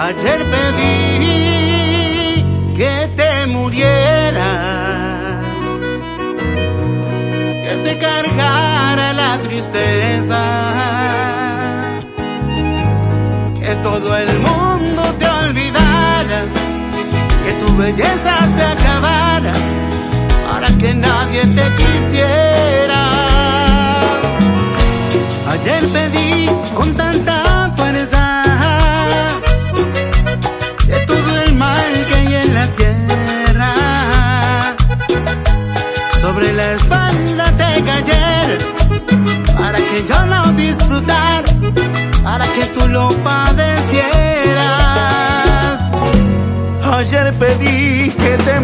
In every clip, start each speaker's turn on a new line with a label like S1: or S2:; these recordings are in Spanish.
S1: Ayer pedí que te murieras, que te cargara la tristeza, que todo el mundo te olvidara, que tu belleza se acabara, para que nadie te quisiera. Ayer pedí con tanta fuerza que todo el mal que hay en la tierra sobre la espalda te cayera, para que yo lo disfrutara, para que tú lo padecieras.
S2: Ayer pedí que te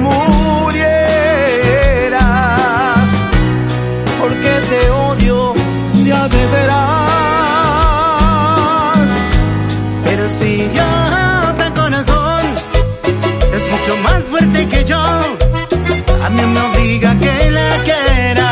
S2: murieras, porque te odio ya de veras.
S1: Pero este idiota corazón es mucho más fuerte que yo, a mí me obliga que la quiera.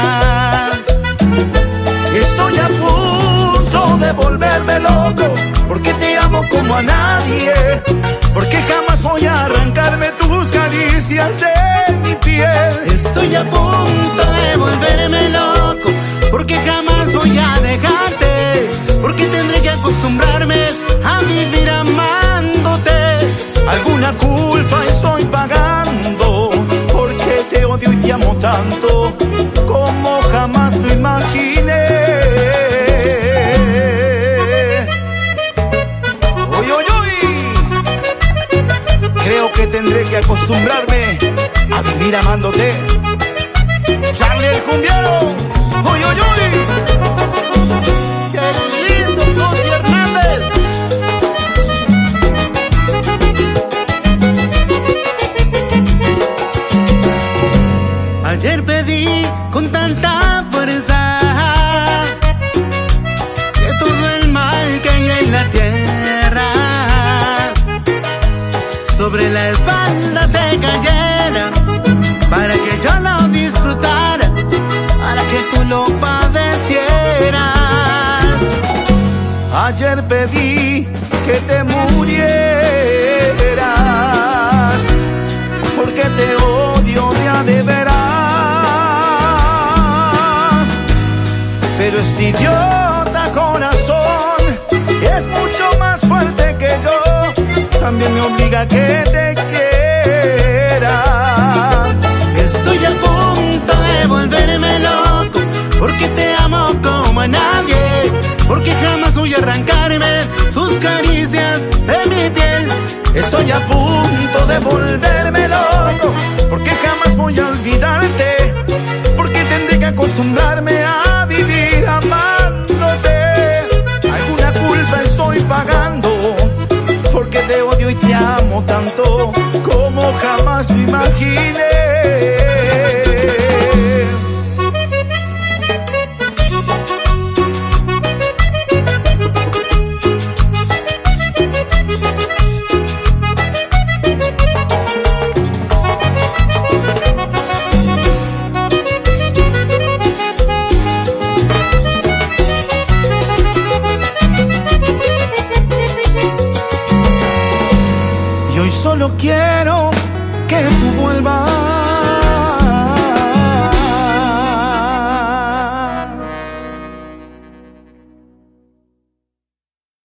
S2: Estoy a punto de volverme loco, porque te amo como a nadie, porque jamás voy a arrancarme tus caricias de mi piel.
S1: Estoy a punto de volverme loco, porque jamás voy a dejarte, porque tendré que acostumbrarme a vivir amándote.
S2: Alguna culpa estoy pagando, porque te odio y te amo tanto como jamás lo imaginé. Uy, uy, uy. Creo que tendré que acostumbrarme a vivir amándote. Charlie el cumbiero. Uy, uy, uy.
S1: ¡Qué lindo, Coti Hernández! Ayer pedí con tanta fuerza que todo el mal que hay en la tierra sobre la espalda te cayera, para que yo lo disfrutara, para que tú lo padecieras.
S2: Ayer pedí que te murieras, porque te odio ya de veras. Pero este idiota corazón es mucho más fuerte que yo, también me obliga a que te quiera.
S1: Estoy a punto de volverme loco, porque te amo como a nadie, porque jamás voy a arrancarme tus caricias de mi piel.
S2: Estoy a punto de volverme loco, porque jamás voy a olvidarte, porque tendré que acostumbrarme a vivir amándote. Alguna culpa estoy pagando, porque te odio y te amo tanto como jamás lo imaginé.